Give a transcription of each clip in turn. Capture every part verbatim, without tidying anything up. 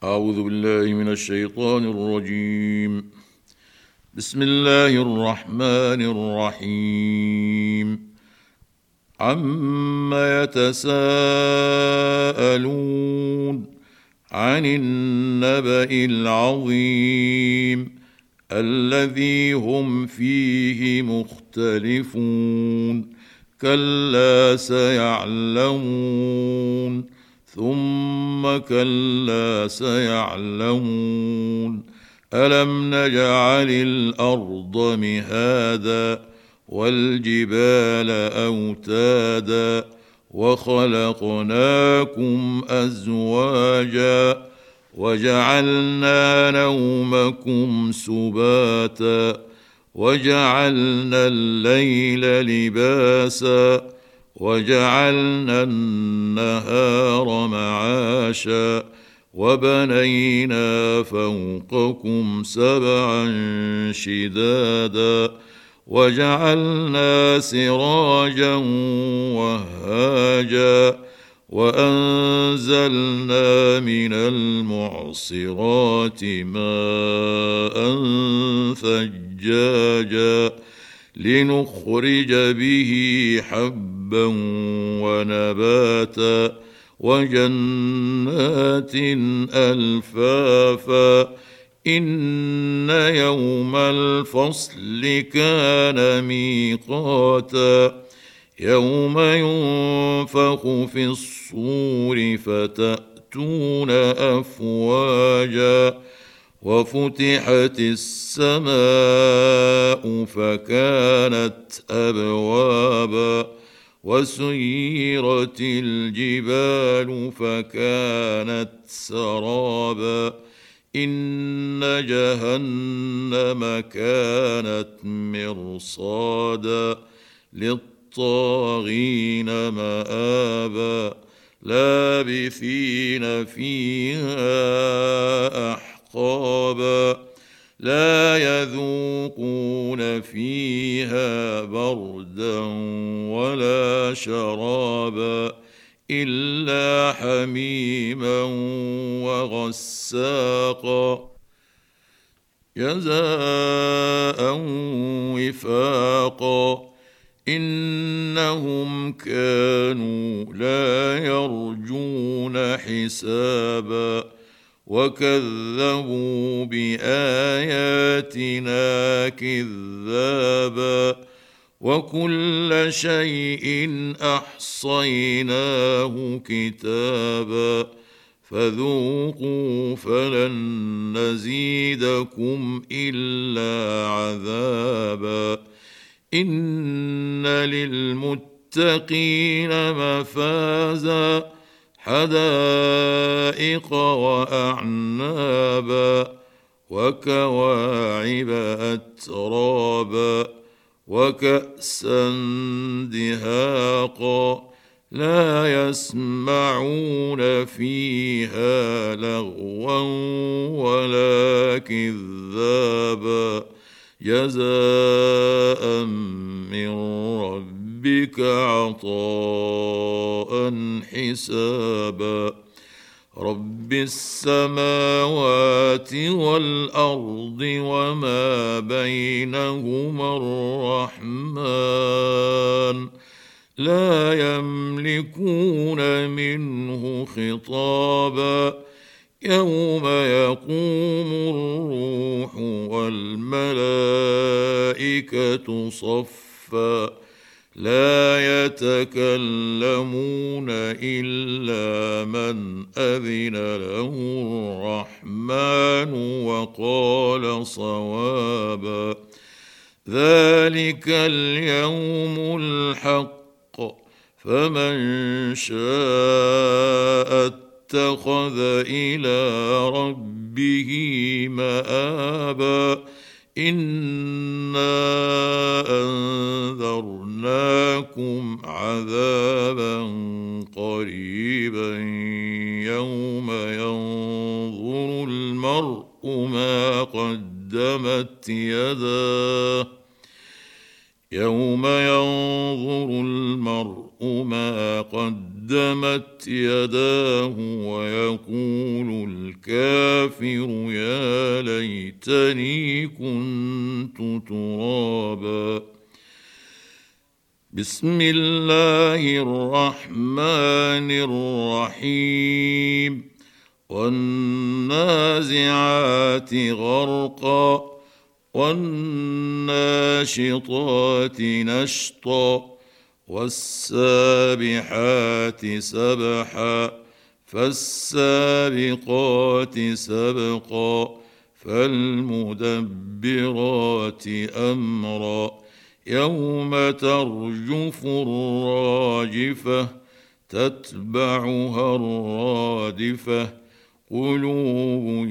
أعوذ بالله من الشيطان الرجيم. بسم الله الرحمن الرحيم. عما يتساءلون عن النبأ العظيم الذي هم فيه مختلفون. كلا سيعلمون ثم كلا سيعلمون. ألم نجعل الأرض مهادا والجبال أوتادا وخلقناكم أزواجا وجعلنا نومكم سباتا وجعلنا الليل لباسا وجعلنا النهار معاشا وبنينا فوقكم سبعا شدادا وجعلنا سراجا وهاجا وأنزلنا من المعصرات ماء ثجاجا لنخرج به حبا ونباتا وجنات ألفافا. إن يوم الفصل كان ميقاتا يوم ينفخ في الصور فتأتون أفواجا وفتحت السماء فكانت أبوابا وسيرت الجبال فكانت سرابا. إن جهنم كانت مرصادا للطاغين مآبا لابثين فيها أحقابا لا يذوقون فيها بردا ولا شرابا إلا حميما وغساقا جزاء وفاقا. إنهم كانوا لا يرجون حسابا وكذبوا بآياتنا كذابا وكل شيء أحصيناه كتابا فذوقوا فلن نزيدكم إلا عذابا. إن للمتقين مفازا حدائق وأعنابا وكواعب أترابا وكأسا دهاقا لا يسمعون فيها لغوا ولا كذابا جزاء من ربك عطاء حسابا. رب السماوات والأرض وما بينهما الرحمن لا يملكون منه خطابا. يوم يقوم الروح والملائكة صفا لا يتكلمون إلا من أذن له الرحمن وقال صوابا. ذلك اليوم الحق فمن شاء اتخذ إلى ربه مآبا. إنا أنذرناكم عذابا قريبا يوم ينظر المرء ما قدمت يداه يوم ينظر المرء ما قدمت قدمت يداه ويقول الكافر يا ليتني كنت ترابا. بسم الله الرحمن الرحيم. والنازعات غرقا والناشطات نشطا والسابحات سبحا فالسابقات سبقا فالمدبرات أمرا يوم ترجف الراجفة تتبعها الرادفة قلوب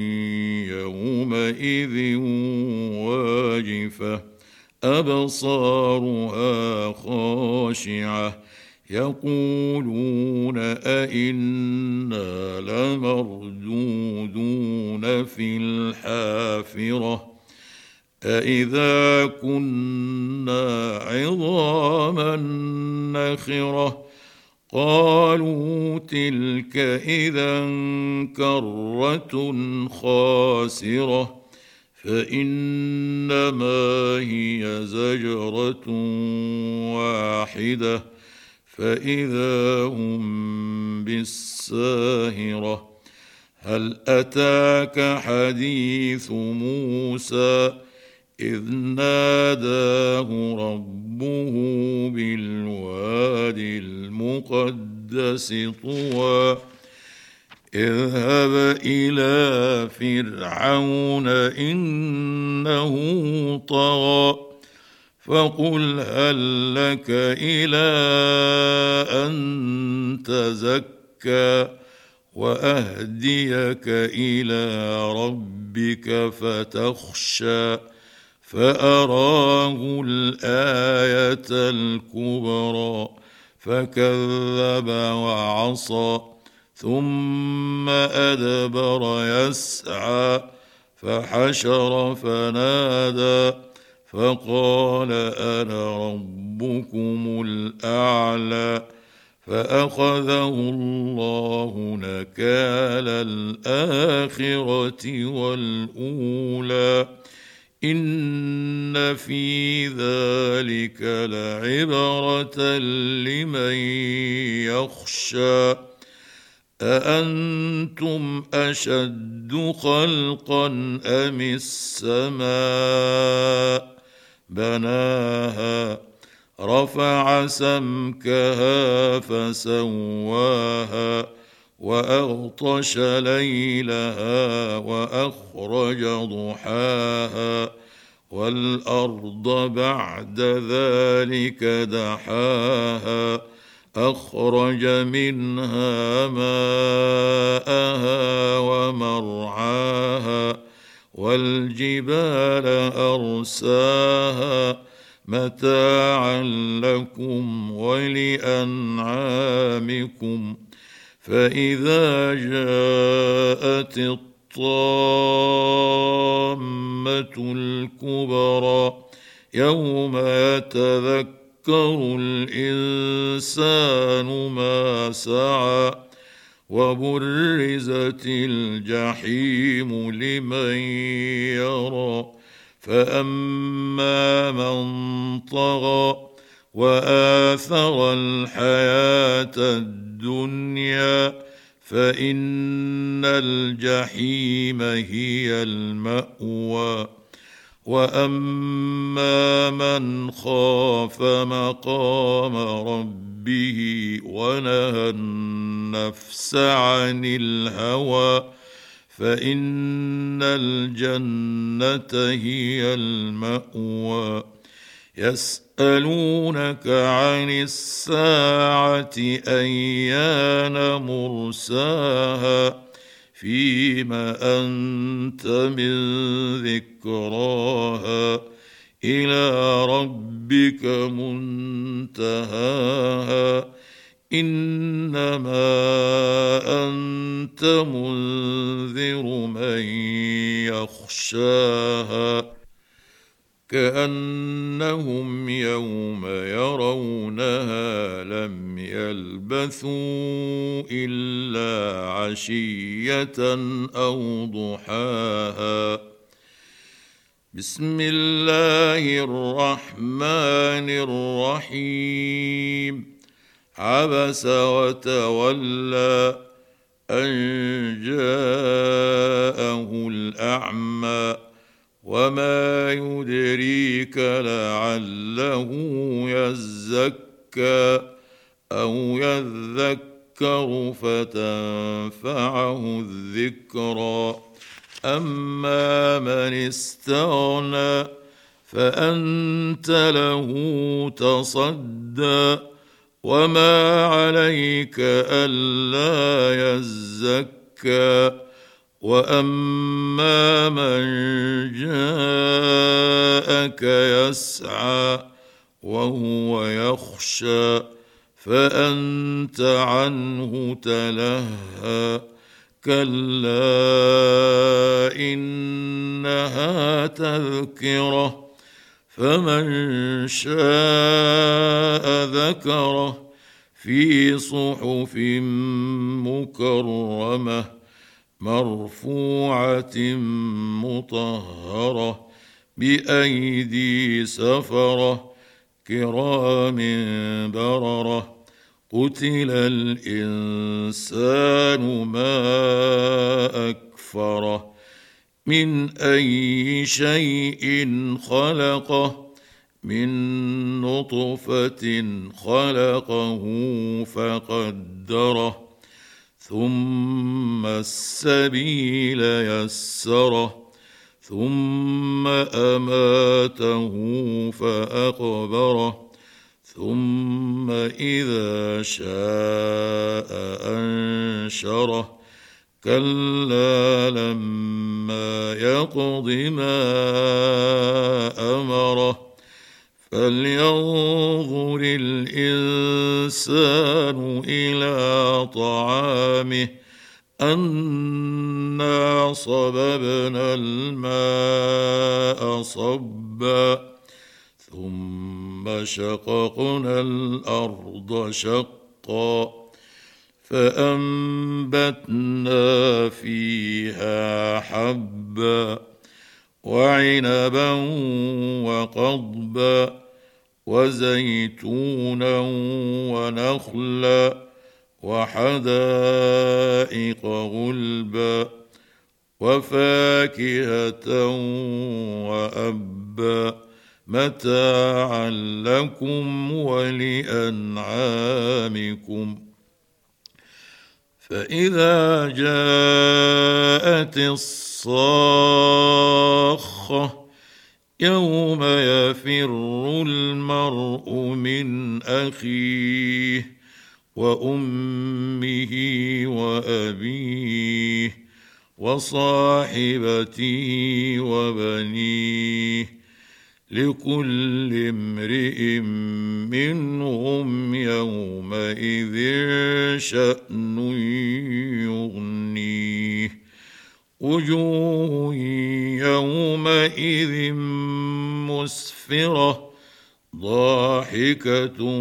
يومئذ واجفة أبصارها خاشعة يقولون أئنا لمردودون في الحافرة أئذا كنا عظاما نخرة قالوا تلك إذا كرة خاسرة فإنما هي زجرة واحدة فإذا هم بالساهرة. هل أتاك حديث موسى إذ ناداه ربه بالوادي المقدس طوى اذهب إلى فرعون إنه طغى فقل هل لك إلى أن تزكى وأهديك إلى ربك فتخشى فأراه الآية الكبرى فكذب وعصى ثم أدبر يسعى فحشر فنادى فقال أنا ربكم الأعلى فأخذه الله نكال الآخرة والأولى إن في ذلك لعبرة لمن يخشى أأنتم أشد خلقا أم السماء بناها رفع سمكها فسواها وأغطش ليلها وأخرج ضحاها والأرض بعد ذلك دحاها أخرج منها ماءها ومرعاها والجبال أرساها متاعا لكم ولأنعامكم فإذا جاءت الطامة الكبرى يوم يتذكر الإنسان ما سعى وبرزت الجحيم لمن يرى فأما من طغى وآثر الحياة الدنيا فإن الجحيم هي المأوى وأما من خاف مقام ربه ونهى النفس عن الهوى فإن الجنة هي المأوى يسألونك عن الساعة أيان مرساها فيما أنت من ذكراها إلى ربك منتهاها إنما أنت منذر من يخشاها كأنهم يوم يرونها لم يلبثوا إلا عشية أو ضحاها. بسم الله الرحمن الرحيم. عبس وتولى أن جاءه الأعمى وما يدريك لعله يزكى أو يذكر فتنفعه الذكرى. أما من استغنى فأنت له تصدى وما عليك ألا يزكى. وأما من جاءك يسعى وهو يخشى فأنت عنه تلهى. كلا إنها تذكرة فمن شاء ذكره في صحف مكرمة مرفوعة مطهرة بأيدي سفرة كرام بررة. قتل الإنسان ما أكفره من أي شيء خلقه من نطفة خلقه فقدره ثم السبيل يسره ثم أماته فأقبره ثم إذا شاء أنشره. كلا لما يقض ما أمره. فلينظر الإنسان إلى طعامه أنا صببنا الماء صبا ثم شققنا الأرض شقا فأنبتنا فيها حبا وعنبا وقضبا وزيتونا ونخلا وحدائق غلبا وفاكهة وأبا متاعا لكم ولأنعامكم. فإذا جاءت الصاخة يوم يفر المرء من أخيه وأمه وأبيه وصاحبته وبنيه لكل امرئ منهم يومئذ شأن يغنيه. وجوه يومئذ مسفرة ضاحكة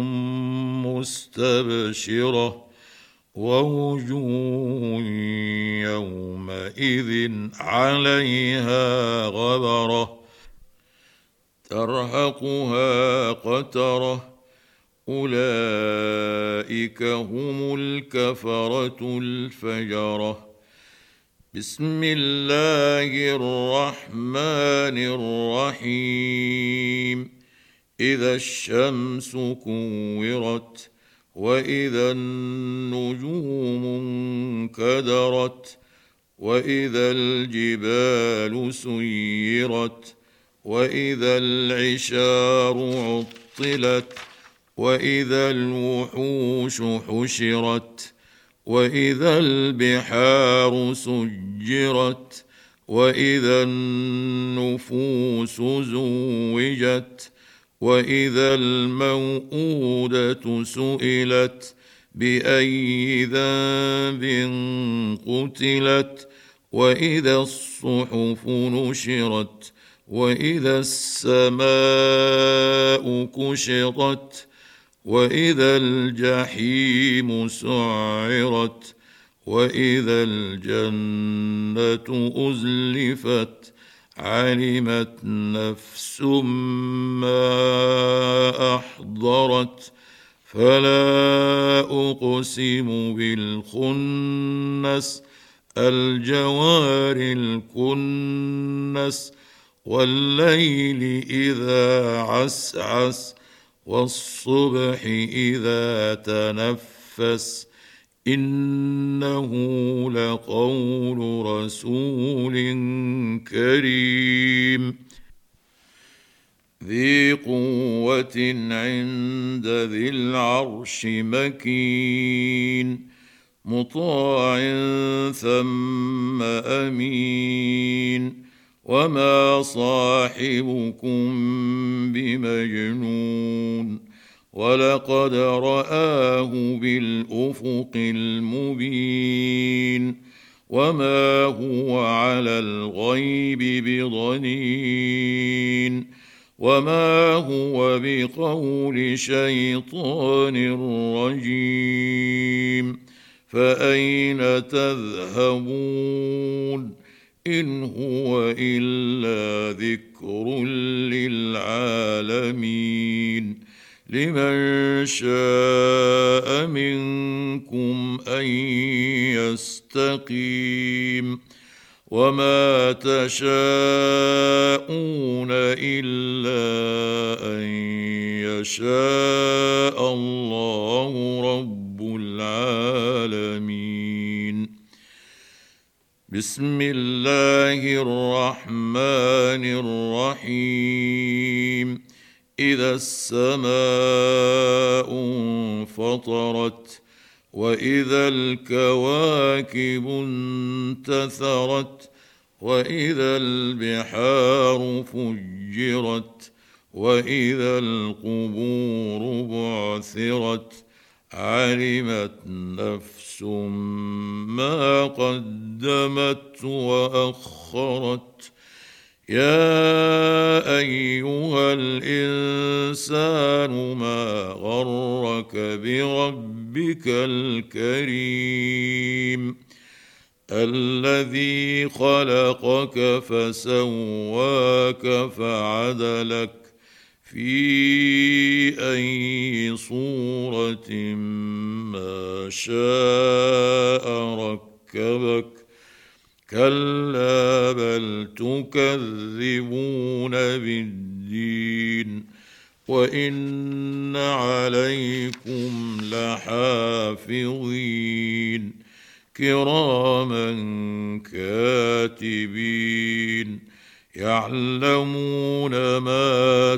مستبشرة ووجوه يومئذ عليها غبرة ترهقها قترة أولئك هم الكفرة الفجرة. بسم الله الرحمن الرحيم. إذا الشمس كورت وإذا النجوم انكدرت وإذا الجبال سيرت وإذا العشار عطلت وإذا الوحوش حشرت وإذا البحار سجرت وإذا النفوس زوجت وإذا الموءودة سئلت بأي ذنب قتلت وإذا الصحف نشرت وإذا السماء كشطت وإذا الجحيم سعرت وإذا الجنة أزلفت علمت نفس ما أحضرت فلا أقسم بالخنس الجوار الكنس والليل إذا عسعس والصبح إذا تنفس إنه لقول رسول كريم ذي قوة عند ذي العرش مكين مطاع ثم أمين وما صاحبكم بمجنون ولقد رآه بالأفق المبين وما هو على الغيب بضنين وما هو بقول شيطان رجيم فأين تذهبون إن هو إلا ذكر للعالمين لمن شاء منكم أن يستقيم وما تشاءون إلا أن يشاء الله رب العالمين بسم الله الرحمن الرحيم إذا السماء انفطرت وإذا الكواكب انتثرت وإذا البحار فجرت وإذا القبور بعثرت علمت نفس ما قدمت وأخرت يا أيها الإنسان ما غرك بربك الكريم الذي خلقك فسواك فعدلك في أي صورة ما شاء ركبك كلا بل تكذبون بالدين وإن عليكم لحافظين كراما كاتبين يعلمون ما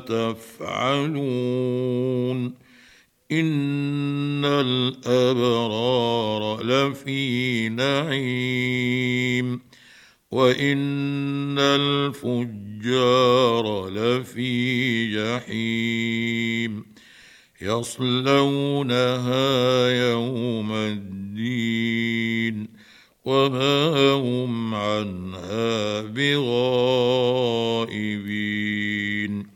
تفعلون إن الأبرار لفي نعيم وإن الفجار لفي جحيم يصلونها يوم الدين وما هم عنها بغائبين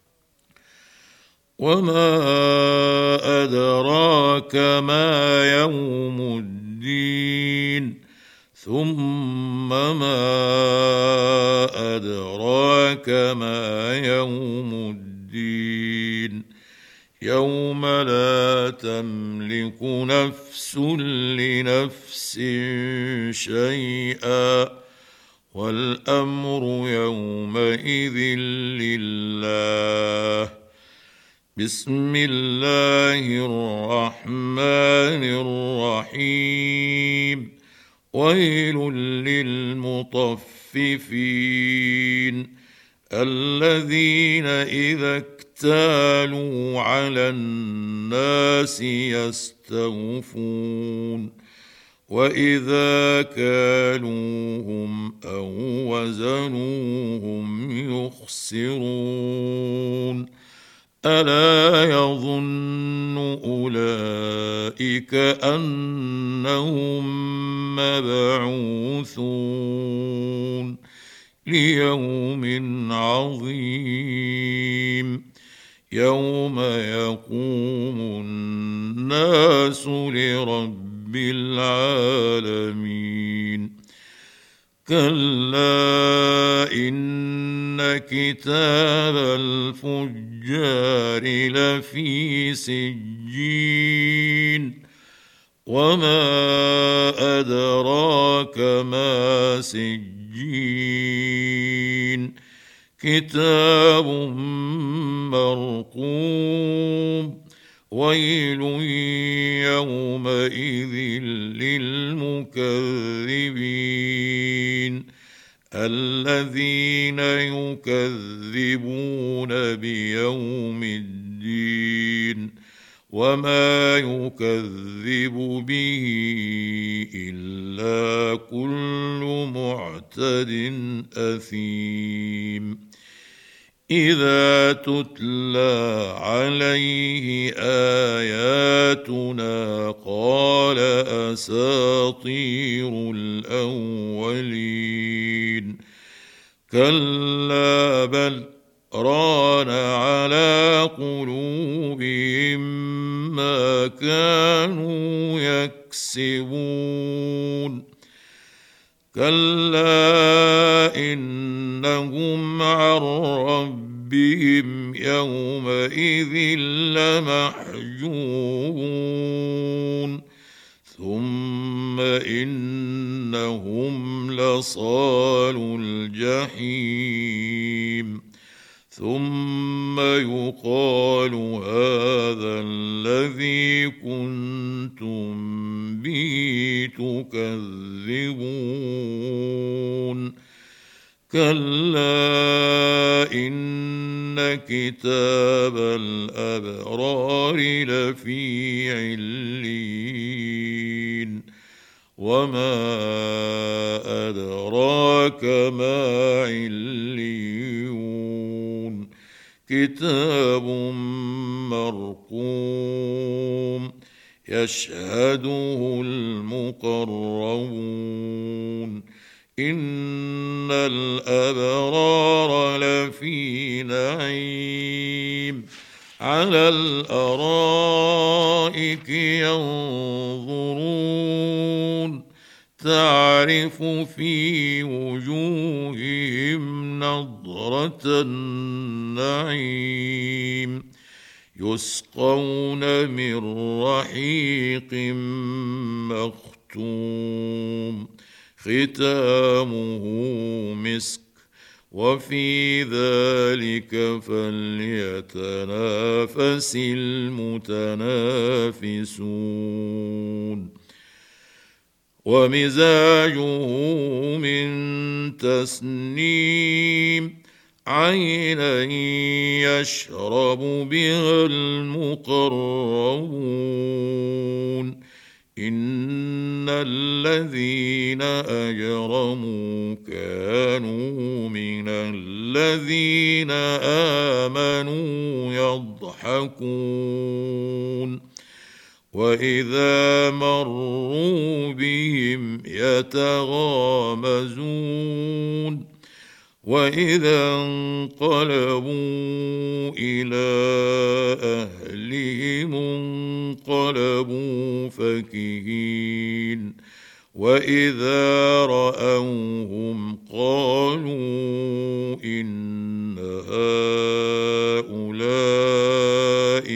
وما أدراك ما يوم الدين ثم ما أدراك ما يوم الدين يوم لا تملك نفس لنفس شيئا والأمر يومئذ لله بسم الله الرحمن الرحيم ويل للمطففين الذين إذا اكتالوا على الناس يستوفون وإذا كالوهم أو وزنوهم يخسرون ألا يظن أولئك أنهم مبعوثون ليوم عظيم يوم يقوم الناس لرب العالمين كلا إن كتاب الفجار لفي سجين وما أدراك ما سجين كتاب مرقوم ويل يومئذ للمكذبين الذين يكذبون بيوم الدين وما يكذب به إلا كل معتد أثيم إذا تتلى عليه آياتنا قال أساطير الأولين كلا بل ران على قلوبهم ما كانوا يكسبون كلا إنهم عن ربهم يومئذ لمحجوبون ثم إنهم لصالو الجحيم ثم يقال هذا الذي كنتم به تكذبون كلا إن كتاب الأبرار لفي عليين وما أدراك ما عليون كتاب مرقوم يشهده المقربون إن الأبرار لفي نعيم على الأرائك ينظرون تعرف في وجوههم نضرة النعيم يسقون من رحيق مختوم ختامه مسك وفي ذلك فليتنافس المتنافسون ومزاجه من تسنيم عينا يشرب بها المقربون إن الذين أجرموا كانوا من الذين آمنوا يضحكون وإذا مروا بهم يتغامزون وإذا انقلبوا إلى أهلهم انقلبوا فكهين وإذا رأوهم قالوا إن هؤلاء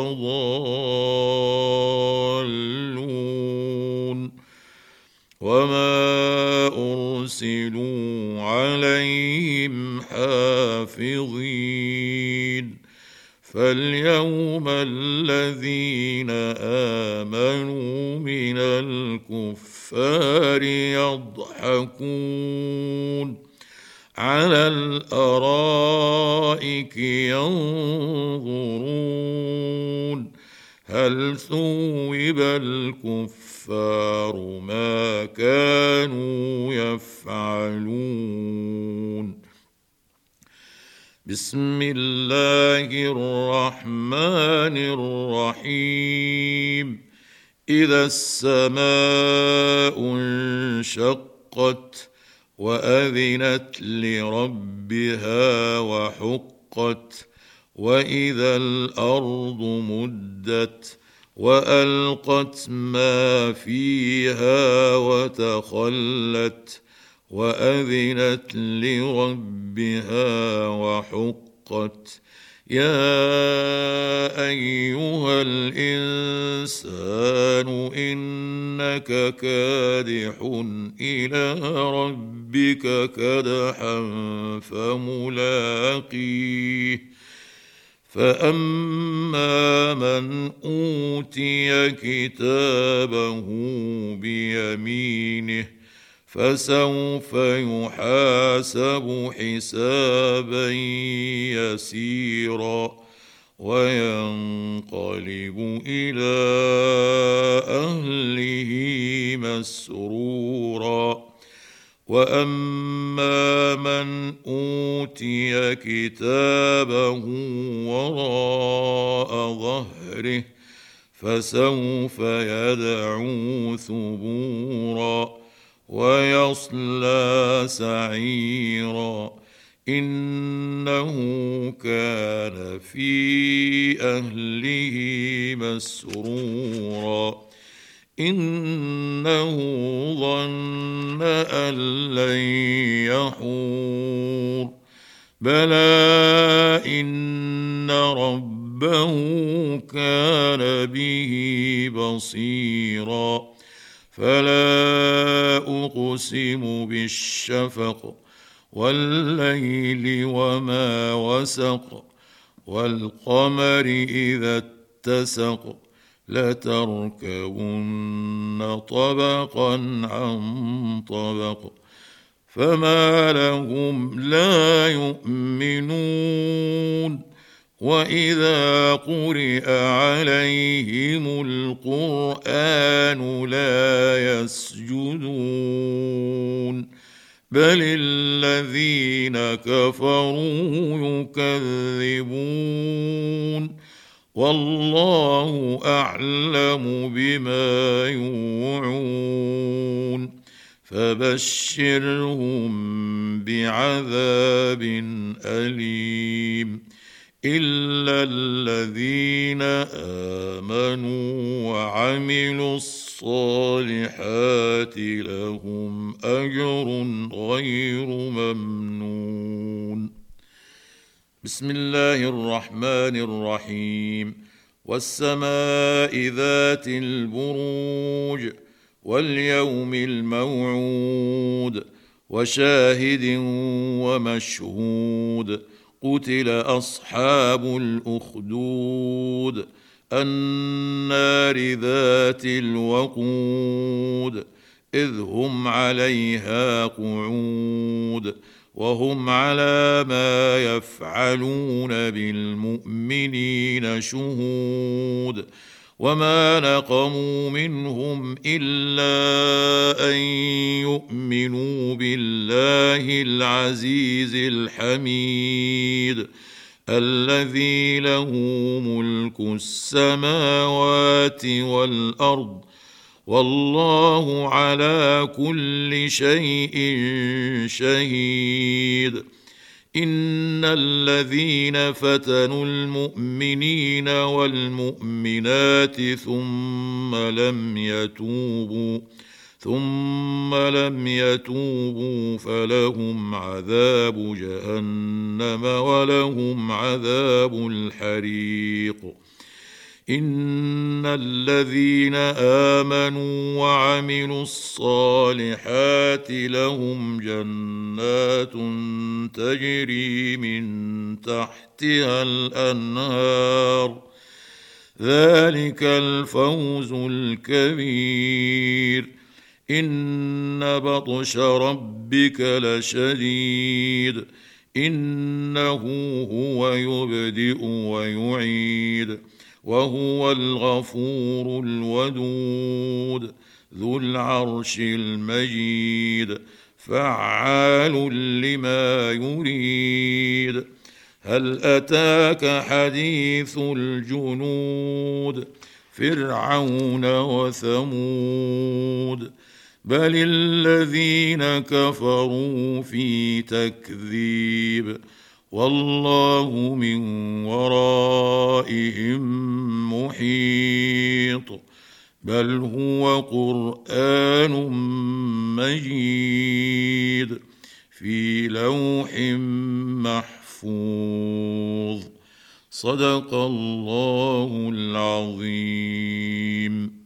لضالون وما أرسلوا عليهم حافظين فاليوم الذين آمنوا من الكفار يضحكون على الأرائك ينظرون هل ثوب الكفار ما كانوا يفعلون بسم الله الرحمن الرحيم إذا السماء انشقت وأذنت لربها وحقت وإذا الأرض مدت وألقت ما فيها وتخلت وأذنت لربها وحقت يا أيها الإنسان إنك كادح إلى ربك كدحا فملاقيه فأما من أوتي كتابه بيمينه فسوف يحاسب حسابا يسيرا وينقلب إلى أهله مسرورا وأما من أوتي كتابه وراء ظهره فسوف يدعو ثبورا ويصلى سعيرا إنه كان في أهله مسرورا إنه ظن أن لن يحور بلى إن ربه كان به بصيرا فلا أقسم بالشفق والليل وما وسق والقمر إذا اتسق لتركبن طبقا عن طبق فما لهم لا يؤمنون وإذا قرئ عليهم القرآن لا يسجدون بل الذين كفروا يكذبون والله أعلم بما يوعون فبشرهم بعذاب أليم إلا الذين آمنوا وعملوا الصالحات لهم أجر غير ممنون. بسم الله الرحمن الرحيم. والسماء ذات البروج واليوم الموعود وشاهد ومشهود قتل أصحاب الأخدود النار ذات الوقود إذ هم عليها قعود وهم على ما يفعلون بالمؤمنين شهود وما نقموا منهم إلا أن يؤمنوا بالله العزيز الحميد الذي له ملك السماوات والأرض والله على كل شيء شهيد. إن الذين فتنوا المؤمنين والمؤمنات ثم لم يتوبوا ثم لم يتوبوا فلهم عذاب جهنم ولهم عذاب الحريق. إن الذين آمنوا وعملوا الصالحات لهم جنات تجري من تحتها الأنهار ذلك الفوز الكبير. إن بطش ربك لشديد إنه هو يبدئ ويعيد وهو الغفور الودود ذو العرش المجيد فعال لما يريد. هل أتاك حديث الجنود فرعون وثمود بل الذين كفروا في تكذيب والله من ورائهم محيط بل هو قرآن مجيد في لوح محفوظ صدق الله العظيم.